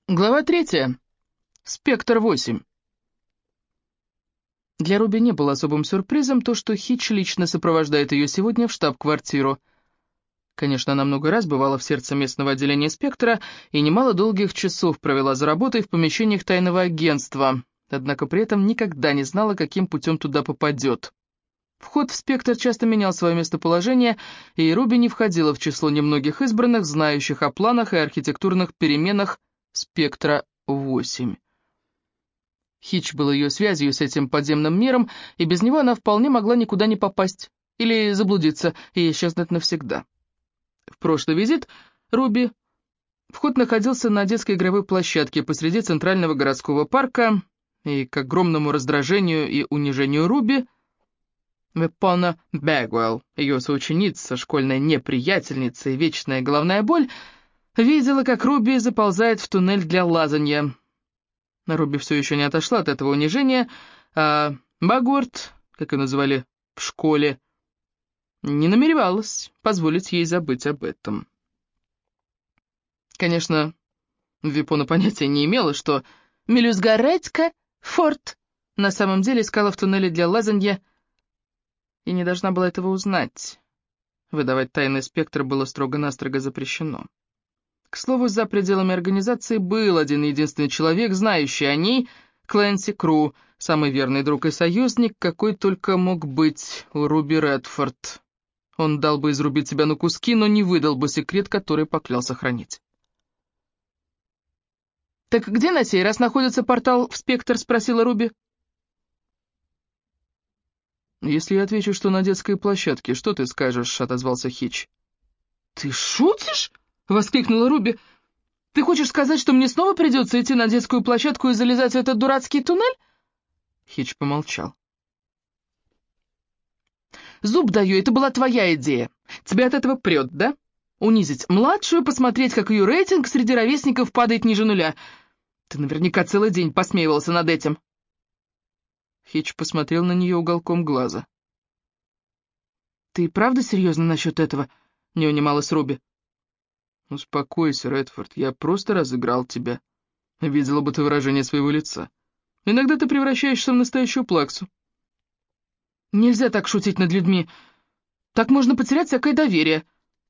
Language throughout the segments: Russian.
Глава 3. Спектр-8. Для Руби не было особым сюрпризом то, что Хитч лично сопровождает ее сегодня в штаб-квартиру. Конечно, она много раз бывала в сердце местного отделения «Спектра» и немало долгих часов провела за работой в помещениях тайного агентства, однако при этом никогда не знала, каким путем туда попадет. Вход в «Спектр» часто менял свое местоположение, и Руби не входила в число немногих избранных, знающих о планах и архитектурных переменах «Спектра-8». Хитч был ее связью с этим подземным миром, и без него она вполне могла никуда не попасть, или заблудиться и исчезнуть навсегда. В прошлый визит Руби вход находился на детской игровой площадке посреди центрального городского парка, и к огромному раздражению и унижению Руби, Вепона Бэгуэлл, ее соученица, школьная неприятельница и вечная головная боль, видела, как Руби заползает в туннель для лазанья. Руби все еще не отошла от этого унижения, а Багуорт, как ее называли в школе, не намеревалась позволить ей забыть об этом. Конечно, Випона понятия не имела, что Мелюзгаредька Форт на самом деле искала в туннеле для лазанья и не должна была этого узнать. Выдавать тайный спектр было строго-настрого запрещено. К слову, за пределами организации был один единственный человек, знающий о ней, Клэнси Кру, самый верный друг и союзник, какой только мог быть у Руби Редфорд. Он дал бы изрубить себя на куски, но не выдал бы секрет, который поклялся хранить. «Так где на сей раз находится портал в Спектр?» — спросила Руби. «Если я отвечу, что на детской площадке, что ты скажешь?» — отозвался Хитч. «Ты шутишь?» — воскликнула Руби. «Ты хочешь сказать, что мне снова придется идти на детскую площадку и залезать в этот дурацкий туннель?» Хитч помолчал. «Зуб даю, это была твоя идея. Тебя от этого прет, да? Унизить младшую, посмотреть, как ее рейтинг среди ровесников падает ниже нуля. Ты наверняка целый день посмеивался над этим». Хитч посмотрел на нее уголком глаза. «Ты правда серьезно насчет этого?» — не унималась Руби. «Успокойся, Редфорд, я просто разыграл тебя. Видела бы ты выражение своего лица. Иногда ты превращаешься в настоящую плаксу». «Нельзя так шутить над людьми. Так можно потерять всякое доверие».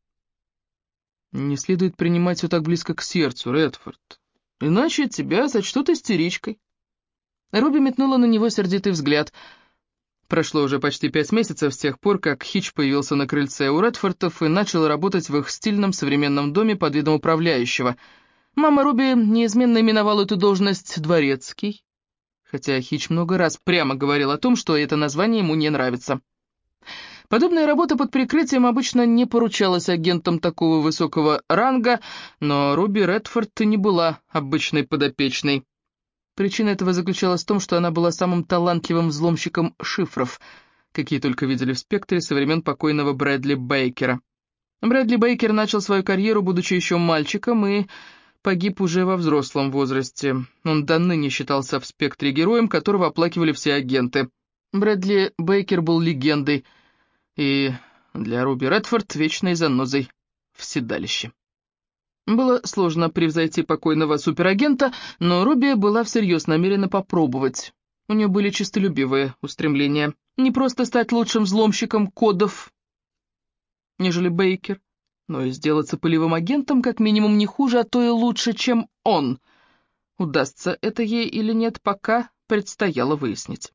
«Не следует принимать все так близко к сердцу, Редфорд. Иначе тебя сочтут истеричкой». Руби метнула на него сердитый взгляд. Прошло уже почти 5 месяцев с тех пор, как Хитч появился на крыльце у Редфордов и начал работать в их стильном современном доме под видом управляющего. Мама Руби неизменно именовала эту должность «дворецкий», хотя Хитч много раз прямо говорил о том, что это название ему не нравится. Подобная работа под прикрытием обычно не поручалась агентам такого высокого ранга, но Руби Редфорд не была обычной подопечной. Причина этого заключалась в том, что она была самым талантливым взломщиком шифров, какие только видели в «Спектре» со времен покойного Брэдли Бейкера. Брэдли Бейкер начал свою карьеру, будучи еще мальчиком, и погиб уже во взрослом возрасте. Он до ныне считался в «Спектре» героем, которого оплакивали все агенты. Брэдли Бейкер был легендой, и для Руби Редфорд вечной занозой в седалище. Было сложно превзойти покойного суперагента, но Руби была всерьез намерена попробовать. У нее были честолюбивые устремления. Не просто стать лучшим взломщиком кодов, нежели Бейкер, но и сделаться пылевым агентом как минимум не хуже, а то и лучше, чем он. Удастся это ей или нет, пока предстояло выяснить.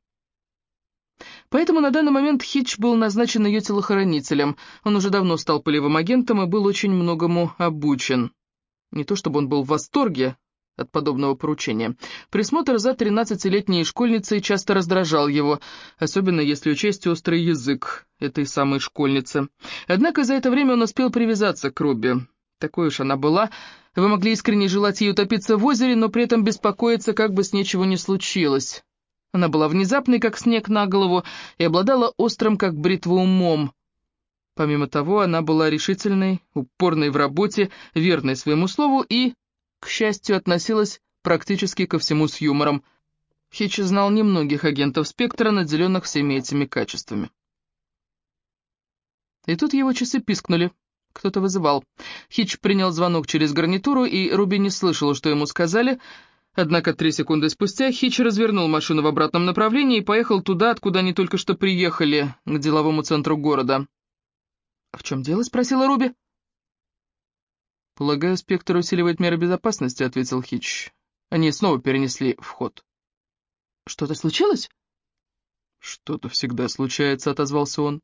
Поэтому на данный момент Хитч был назначен ее телохранителем. Он уже давно стал пылевым агентом и был очень многому обучен. Не то чтобы он был в восторге от подобного поручения. Присмотр за 13-летней школьницей часто раздражал его, особенно если учесть острый язык этой самой школьницы. Однако за это время он успел привязаться к Руби. Такой уж она была. Вы могли искренне желать ей утопиться в озере, но при этом беспокоиться, как бы с ничего не случилось. Она была внезапной, как снег на голову, и обладала острым, как бритва, умом. Помимо того, она была решительной, упорной в работе, верной своему слову и, к счастью, относилась практически ко всему с юмором. Хитч знал немногих агентов «Спектра», наделенных всеми этими качествами. И тут его часы пискнули. Кто-то вызывал. Хитч принял звонок через гарнитуру, и Руби не слышала, что ему сказали. Однако 3 секунды спустя Хитч развернул машину в обратном направлении и поехал туда, откуда они только что приехали, к деловому центру города. «В чем дело?» — спросила Руби. «Полагаю, Спектр усиливает меры безопасности», — ответил Хитч. Они снова перенесли вход. «Что-то случилось?» «Что-то всегда случается», — отозвался он.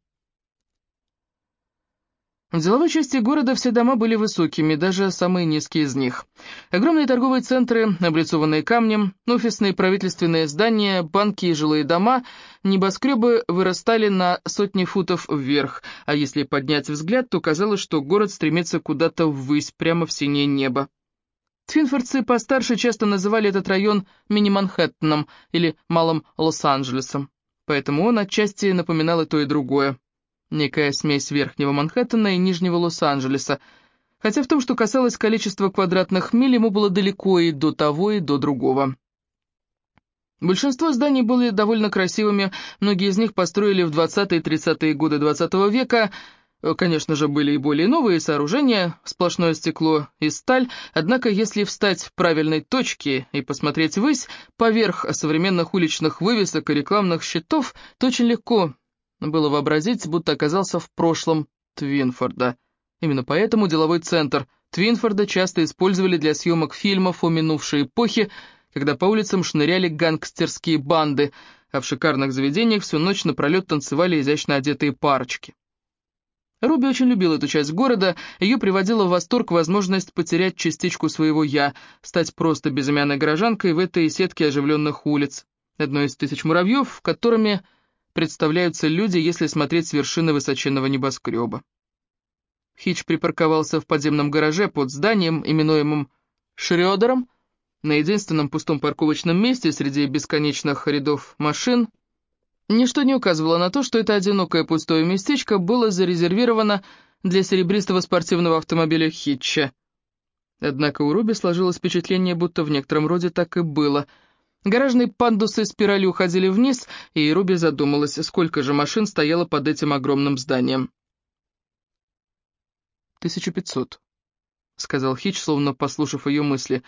В деловой части города все дома были высокими, даже самые низкие из них. Огромные торговые центры, облицованные камнем, офисные правительственные здания, банки и жилые дома, небоскребы вырастали на сотни футов вверх, а если поднять взгляд, то казалось, что город стремится куда-то ввысь, прямо в синее небо. Твинфордцы постарше часто называли этот район мини-Манхэттеном или Малым Лос-Анджелесом, поэтому он отчасти напоминал и то, и другое. Некая смесь верхнего Манхэттена и нижнего Лос-Анджелеса, хотя в том, что касалось количества квадратных миль, ему было далеко и до того, и до другого. Большинство зданий были довольно красивыми, многие из них построили в 20-е и 30-е годы 20 века. Конечно же, были и более новые сооружения, сплошное стекло и сталь, однако если встать в правильной точке и посмотреть ввысь, поверх современных уличных вывесок и рекламных щитов, то очень легко было вообразить, будто оказался в прошлом Твинфорда. Именно поэтому деловой центр Твинфорда часто использовали для съемок фильмов о минувшей эпохе, когда по улицам шныряли гангстерские банды, а в шикарных заведениях всю ночь напролет танцевали изящно одетые парочки. Руби очень любила эту часть города, ее приводила в восторг возможность потерять частичку своего «я», стать просто безымянной горожанкой в этой сетке оживленных улиц, одной из тысяч муравьев, которыми представляются люди, если смотреть с вершины высоченного небоскреба. Хитч припарковался в подземном гараже под зданием, именуемым Шрёдером, на единственном пустом парковочном месте среди бесконечных рядов машин. Ничто не указывало на то, что это одинокое пустое местечко было зарезервировано для серебристого спортивного автомобиля Хитча. Однако у Руби сложилось впечатление, будто в некотором роде так и было. Гаражные пандусы спиралью уходили вниз, и Руби задумалась, сколько же машин стояло под этим огромным зданием. 1500, сказал Хитч, словно послушав ее мысли.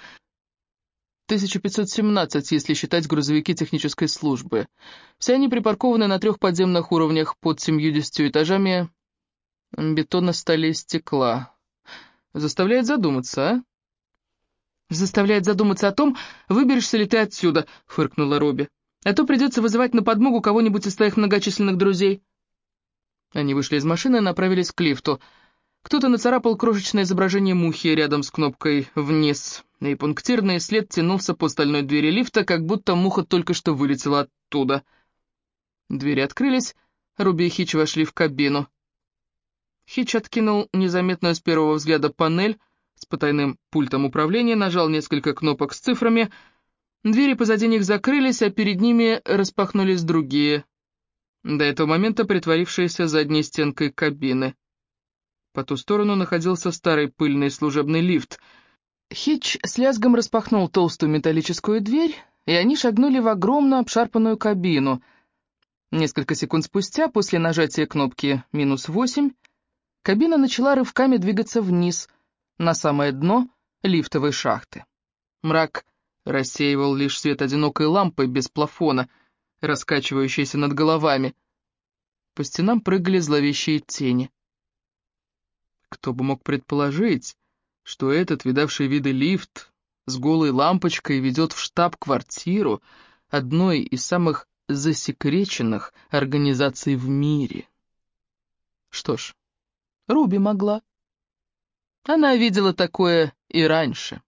1517, если считать грузовики технической службы. Все они припаркованы на 3 подземных уровнях под 70 этажами бетона, стали и стекла. Заставляет задуматься, а? «Заставляет задуматься о том, выберешься ли ты отсюда», — фыркнула Руби. «А то придется вызывать на подмогу кого-нибудь из твоих многочисленных друзей». Они вышли из машины и направились к лифту. Кто-то нацарапал крошечное изображение мухи рядом с кнопкой «Вниз», и пунктирный след тянулся по стальной двери лифта, как будто муха только что вылетела оттуда. Двери открылись, Руби и Хитч вошли в кабину. Хитч откинул незаметную с первого взгляда панель с потайным пультом управления, нажал несколько кнопок с цифрами. Двери позади них закрылись, а перед ними распахнулись другие, до этого момента притворившиеся задней стенкой кабины. По ту сторону находился старый пыльный служебный лифт. Хитч с лязгом распахнул толстую металлическую дверь, и они шагнули в огромную обшарпанную кабину. Несколько секунд спустя, после нажатия кнопки «-8», кабина начала рывками двигаться вниз, на самое дно лифтовой шахты. Мрак рассеивал лишь свет одинокой лампы без плафона, раскачивающейся над головами. По стенам прыгали зловещие тени. Кто бы мог предположить, что этот видавший виды лифт с голой лампочкой ведет в штаб-квартиру одной из самых засекреченных организаций в мире. Что ж, Руби могла. Она видела такое и раньше.